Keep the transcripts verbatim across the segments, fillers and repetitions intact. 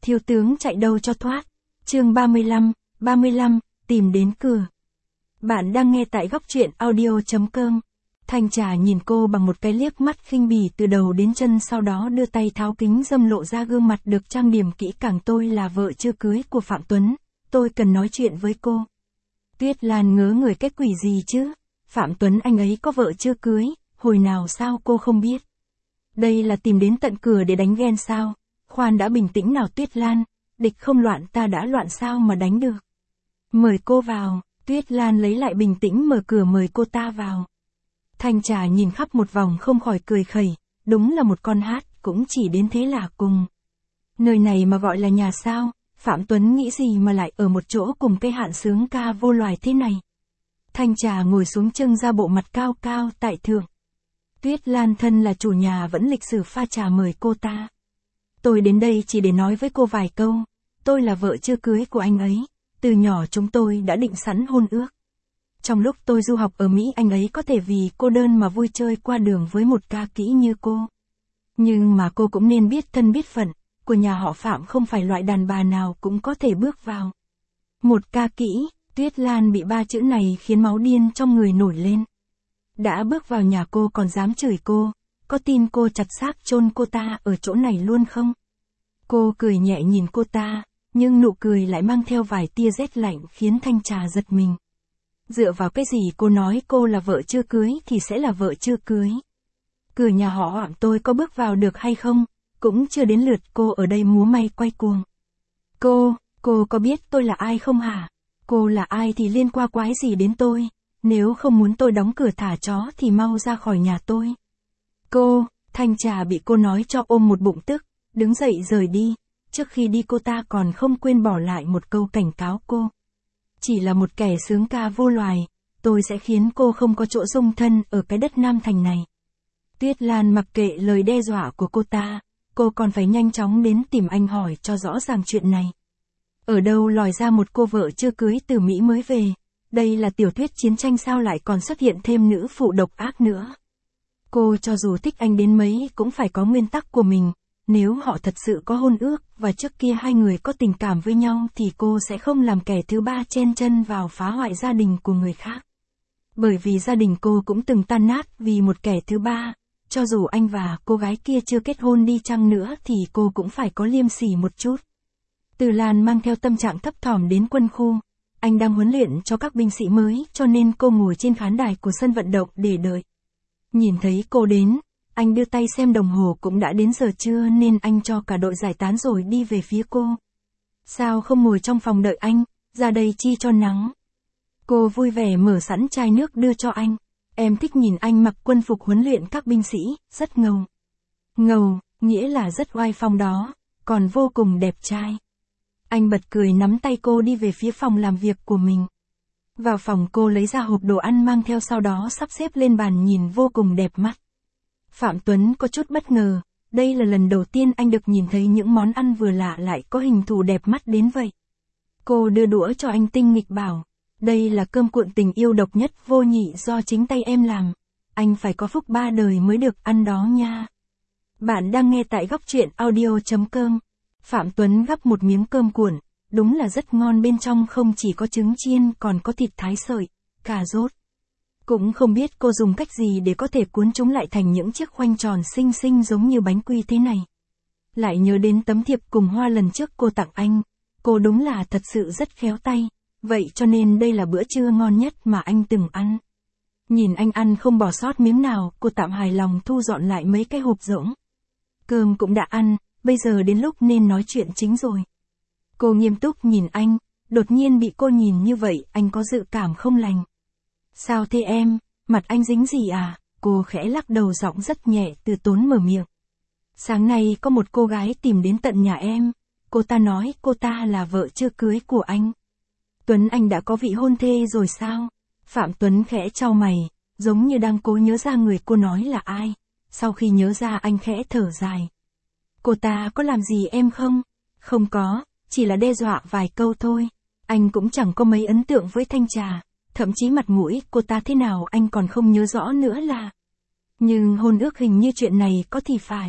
Thiếu tướng chạy đâu cho thoát. Chương ba mươi lăm, ba mươi lăm, tìm đến cửa. Bạn đang nghe tại góc truyện audio chấm com. Thanh Trà nhìn cô bằng một cái liếc mắt khinh bỉ từ đầu đến chân, sau đó đưa tay tháo kính râm lộ ra gương mặt được trang điểm kỹ càng. Tôi là vợ chưa cưới của Phạm Tuấn, tôi cần nói chuyện với cô. Tuyết Lan ngớ người, cái quỷ gì chứ? Phạm Tuấn anh ấy có vợ chưa cưới, hồi nào sao cô không biết? Đây là tìm đến tận cửa để đánh ghen sao? Khoan đã, bình tĩnh nào Tuyết Lan, địch không loạn ta đã loạn sao mà đánh được. Mời cô vào. Tuyết Lan lấy lại bình tĩnh mở cửa mời cô ta vào. Thanh Trà nhìn khắp một vòng không khỏi cười khẩy, đúng là một con hát, cũng chỉ đến thế là cùng. Nơi này mà gọi là nhà sao? Phạm Tuấn nghĩ gì mà lại ở một chỗ cùng cây hạn sướng ca vô loài thế này? Thanh Trà ngồi xuống trưng ra bộ mặt cao cao tại thượng. Tuyết Lan thân là chủ nhà vẫn lịch sử pha trà mời cô ta. Tôi đến đây chỉ để nói với cô vài câu, tôi là vợ chưa cưới của anh ấy, từ nhỏ chúng tôi đã định sẵn hôn ước. Trong lúc tôi du học ở Mỹ, anh ấy có thể vì cô đơn mà vui chơi qua đường với một ca kỹ như cô. Nhưng mà cô cũng nên biết thân biết phận, của nhà họ Phạm không phải loại đàn bà nào cũng có thể bước vào. Một ca kỹ, Tuyết Lan bị ba chữ này khiến máu điên trong người nổi lên. Đã bước vào nhà cô còn dám chửi cô, có tin cô chặt xác chôn cô ta ở chỗ này luôn không? Cô cười nhẹ nhìn cô ta, nhưng nụ cười lại mang theo vài tia rét lạnh khiến Thanh Trà giật mình. Dựa vào cái gì cô nói cô là vợ chưa cưới thì sẽ là vợ chưa cưới? Cửa nhà họ Phạm tôi có bước vào được hay không? Cũng chưa đến lượt cô ở đây múa may quay cuồng. Cô, cô có biết tôi là ai không hả? Cô là ai thì liên quan quái gì đến tôi? Nếu không muốn tôi đóng cửa thả chó thì mau ra khỏi nhà tôi. Cô, Thanh Trà bị cô nói cho ôm một bụng tức, đứng dậy rời đi. Trước khi đi cô ta còn không quên bỏ lại một câu cảnh cáo cô. Chỉ là một kẻ sướng ca vô loài, tôi sẽ khiến cô không có chỗ dung thân ở cái đất Nam Thành này. Tuyết Lan mặc kệ lời đe dọa của cô ta, cô còn phải nhanh chóng đến tìm anh hỏi cho rõ ràng chuyện này. Ở đâu lòi ra một cô vợ chưa cưới từ Mỹ mới về? Đây là tiểu thuyết chiến tranh sao lại còn xuất hiện thêm nữ phụ độc ác nữa? Cô cho dù thích anh đến mấy cũng phải có nguyên tắc của mình. Nếu họ thật sự có hôn ước và trước kia hai người có tình cảm với nhau thì cô sẽ không làm kẻ thứ ba chen chân vào phá hoại gia đình của người khác. Bởi vì gia đình cô cũng từng tan nát vì một kẻ thứ ba, cho dù anh và cô gái kia chưa kết hôn đi chăng nữa thì cô cũng phải có liêm sỉ một chút. Từ Lan mang theo tâm trạng thấp thỏm đến quân khu, anh đang huấn luyện cho các binh sĩ mới cho nên cô ngồi trên khán đài của sân vận động để đợi. Nhìn thấy cô đến, anh đưa tay xem đồng hồ cũng đã đến giờ trưa nên anh cho cả đội giải tán rồi đi về phía cô. Sao không ngồi trong phòng đợi anh, ra đây chi cho nắng. Cô vui vẻ mở sẵn chai nước đưa cho anh. Em thích nhìn anh mặc quân phục huấn luyện các binh sĩ, rất ngầu. Ngầu, nghĩa là rất oai phong đó, còn vô cùng đẹp trai. Anh bật cười nắm tay cô đi về phía phòng làm việc của mình. Vào phòng cô lấy ra hộp đồ ăn mang theo, sau đó sắp xếp lên bàn nhìn vô cùng đẹp mắt. Phạm Tuấn có chút bất ngờ, đây là lần đầu tiên anh được nhìn thấy những món ăn vừa lạ lại có hình thù đẹp mắt đến vậy. Cô đưa đũa cho anh tinh nghịch bảo, đây là cơm cuộn tình yêu độc nhất vô nhị do chính tay em làm, anh phải có phúc ba đời mới được ăn đó nha. Bạn đang nghe tại góc truyện audio chấm com. Phạm Tuấn gắp một miếng cơm cuộn, đúng là rất ngon, bên trong không chỉ có trứng chiên còn có thịt thái sợi, cà rốt. Cũng không biết cô dùng cách gì để có thể cuốn chúng lại thành những chiếc khoanh tròn xinh xinh giống như bánh quy thế này. Lại nhớ đến tấm thiệp cùng hoa lần trước cô tặng anh, cô đúng là thật sự rất khéo tay, vậy cho nên đây là bữa trưa ngon nhất mà anh từng ăn. Nhìn anh ăn không bỏ sót miếng nào, cô tạm hài lòng thu dọn lại mấy cái hộp rỗng. Cơm cũng đã ăn, bây giờ đến lúc nên nói chuyện chính rồi. Cô nghiêm túc nhìn anh, đột nhiên bị cô nhìn như vậy, anh có dự cảm không lành. Sao thế em, mặt anh dính gì à? Cô khẽ lắc đầu, giọng rất nhẹ từ tốn mở miệng. Sáng nay có một cô gái tìm đến tận nhà em, cô ta nói cô ta là vợ chưa cưới của anh. Tuấn anh đã có vị hôn thê rồi sao? Phạm Tuấn khẽ chau mày, giống như đang cố nhớ ra người cô nói là ai. Sau khi nhớ ra anh khẽ thở dài. Cô ta có làm gì em không? Không có, chỉ là đe dọa vài câu thôi. Anh cũng chẳng có mấy ấn tượng với Thanh Trà. Thậm chí mặt mũi cô ta thế nào anh còn không nhớ rõ nữa là. Nhưng hôn ước hình như chuyện này có thì phải.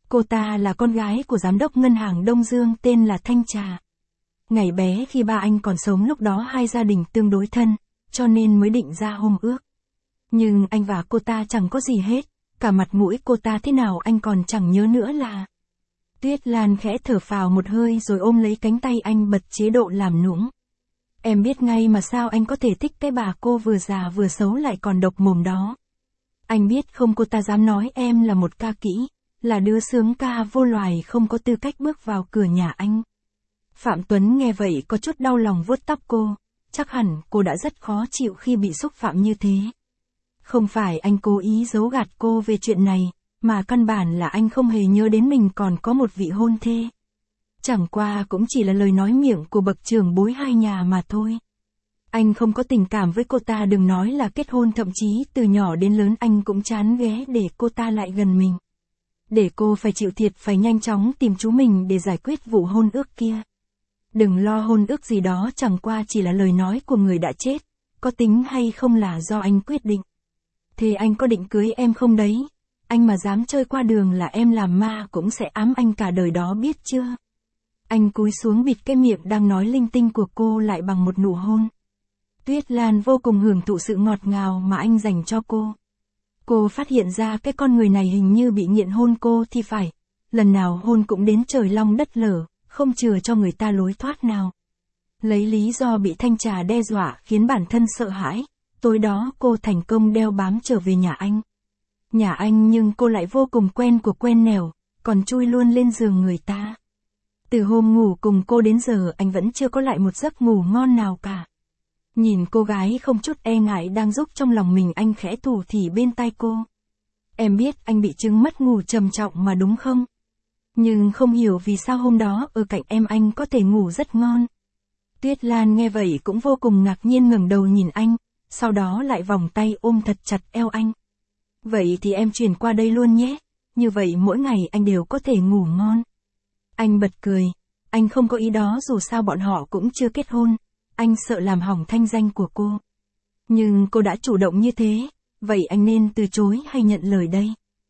Cô ta là con gái của giám đốc ngân hàng Đông Dương tên là Thanh Trà. Ngày bé khi ba anh còn sống lúc đó hai gia đình tương đối thân, cho nên mới định ra hôn ước. Nhưng anh và cô ta chẳng có gì hết, cả mặt mũi cô ta thế nào anh còn chẳng nhớ nữa là. Tuyết Lan khẽ thở phào một hơi rồi ôm lấy cánh tay anh bật chế độ làm nũng. Em biết ngay mà sao anh có thể thích cái bà cô vừa già vừa xấu lại còn độc mồm đó. Anh biết không, cô ta dám nói em là một ca kỹ, là đứa sướng ca vô loài không có tư cách bước vào cửa nhà anh. Phạm Tuấn nghe vậy có chút đau lòng vuốt tóc cô, chắc hẳn cô đã rất khó chịu khi bị xúc phạm như thế. Không phải anh cố ý giấu gạt cô về chuyện này, mà căn bản là anh không hề nhớ đến mình còn có một vị hôn thê. Chẳng qua cũng chỉ là lời nói miệng của bậc trưởng bối hai nhà mà thôi. Anh không có tình cảm với cô ta, đừng nói là kết hôn, thậm chí từ nhỏ đến lớn anh cũng chán ghé để cô ta lại gần mình. Để cô phải chịu thiệt, phải nhanh chóng tìm chú mình để giải quyết vụ hôn ước kia. Đừng lo, hôn ước gì đó chẳng qua chỉ là lời nói của người đã chết, có tính hay không là do anh quyết định. Thế anh có định cưới em không đấy? Anh mà dám chơi qua đường là em làm ma cũng sẽ ám anh cả đời đó, biết chưa? Anh cúi xuống bịt cái miệng đang nói linh tinh của cô lại bằng một nụ hôn. Tuyết Lan vô cùng hưởng thụ sự ngọt ngào mà anh dành cho cô. Cô phát hiện ra cái con người này hình như bị nghiện hôn cô thì phải. Lần nào hôn cũng đến trời long đất lở, không chừa cho người ta lối thoát nào. Lấy lý do bị Thanh Trà đe dọa khiến bản thân sợ hãi, tối đó cô thành công đeo bám trở về nhà anh. Nhà anh nhưng cô lại vô cùng quen cuộc quen nẻo, còn chui luôn lên giường người ta. Từ hôm ngủ cùng cô đến giờ anh vẫn chưa có lại một giấc ngủ ngon nào cả. Nhìn cô gái không chút e ngại đang giúp trong lòng mình, anh khẽ thủ thỉ bên tai cô. Em biết anh bị chứng mất ngủ trầm trọng mà đúng không? Nhưng không hiểu vì sao hôm đó ở cạnh em anh có thể ngủ rất ngon. Tuyết Lan nghe vậy cũng vô cùng ngạc nhiên ngẩng đầu nhìn anh, sau đó lại vòng tay ôm thật chặt eo anh. Vậy thì em chuyển qua đây luôn nhé, như vậy mỗi ngày anh đều có thể ngủ ngon. Anh bật cười, anh không có ý đó, dù sao bọn họ cũng chưa kết hôn, anh sợ làm hỏng thanh danh của cô. Nhưng cô đã chủ động như thế, vậy anh nên từ chối hay nhận lời đây?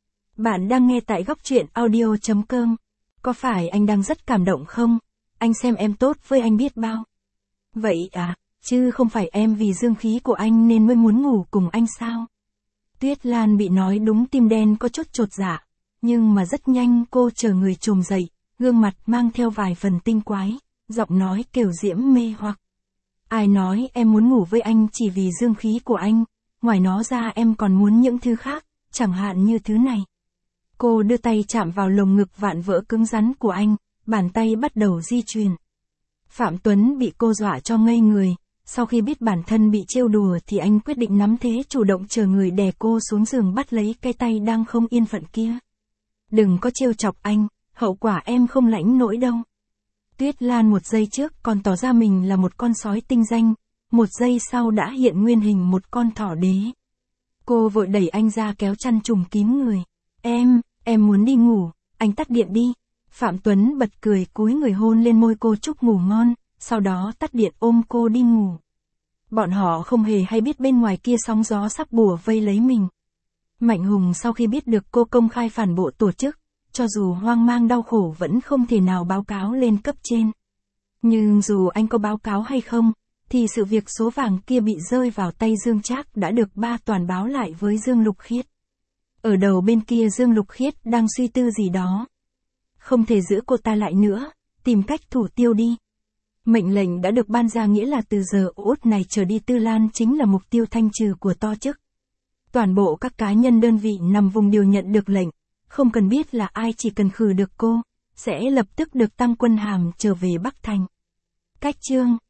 Bạn đang nghe tại góc truyện audio chấm com. Có phải anh đang rất cảm động không? Anh xem em tốt với anh biết bao. Vậy à, chứ không phải em vì dương khí của anh nên mới muốn ngủ cùng anh sao? Tuyết Lan bị nói đúng tim đen có chút chột dạ, nhưng mà rất nhanh cô chờ người trồm dậy, gương mặt mang theo vài phần tinh quái, giọng nói kiều diễm mê hoặc. Ai nói em muốn ngủ với anh chỉ vì dương khí của anh, ngoài nó ra em còn muốn những thứ khác, chẳng hạn như thứ này. Cô đưa tay chạm vào lồng ngực vạn vỡ cứng rắn của anh, bàn tay bắt đầu di chuyển. Phạm Tuấn bị cô dọa cho ngây người, sau khi biết bản thân bị trêu đùa thì anh quyết định nắm thế chủ động chờ người đè cô xuống giường bắt lấy cái tay đang không yên phận kia. Đừng có trêu chọc anh, hậu quả em không lãnh nổi đâu. Tuyết Lan một giây trước còn tỏ ra mình là một con sói tinh danh, một giây sau đã hiện nguyên hình một con thỏ đế. Cô vội đẩy anh ra kéo chăn trùm kín người. Em, em muốn đi ngủ, anh tắt điện đi. Phạm Tuấn bật cười cúi người hôn lên môi cô chúc ngủ ngon, sau đó tắt điện ôm cô đi ngủ. Bọn họ không hề hay biết bên ngoài kia sóng gió sắp bủa vây lấy mình. Mạnh Hùng sau khi biết được cô công khai phản bội tổ chức, cho dù hoang mang đau khổ vẫn không thể nào báo cáo lên cấp trên. Nhưng dù anh có báo cáo hay không, thì sự việc số vàng kia bị rơi vào tay Dương Trác đã được ba toàn báo lại với Dương Lục Khiết. Ở đầu bên kia Dương Lục Khiết đang suy tư gì đó. Không thể giữ cô ta lại nữa, tìm cách thủ tiêu đi. Mệnh lệnh đã được ban ra, nghĩa là từ giờ út này trở đi Tư Lan chính là mục tiêu thanh trừ của to chức. Toàn bộ các cá nhân đơn vị nằm vùng đều nhận được lệnh, không cần biết là ai, chỉ cần khử được cô, sẽ lập tức được tăng quân hàm trở về Bắc Thành. Cách chương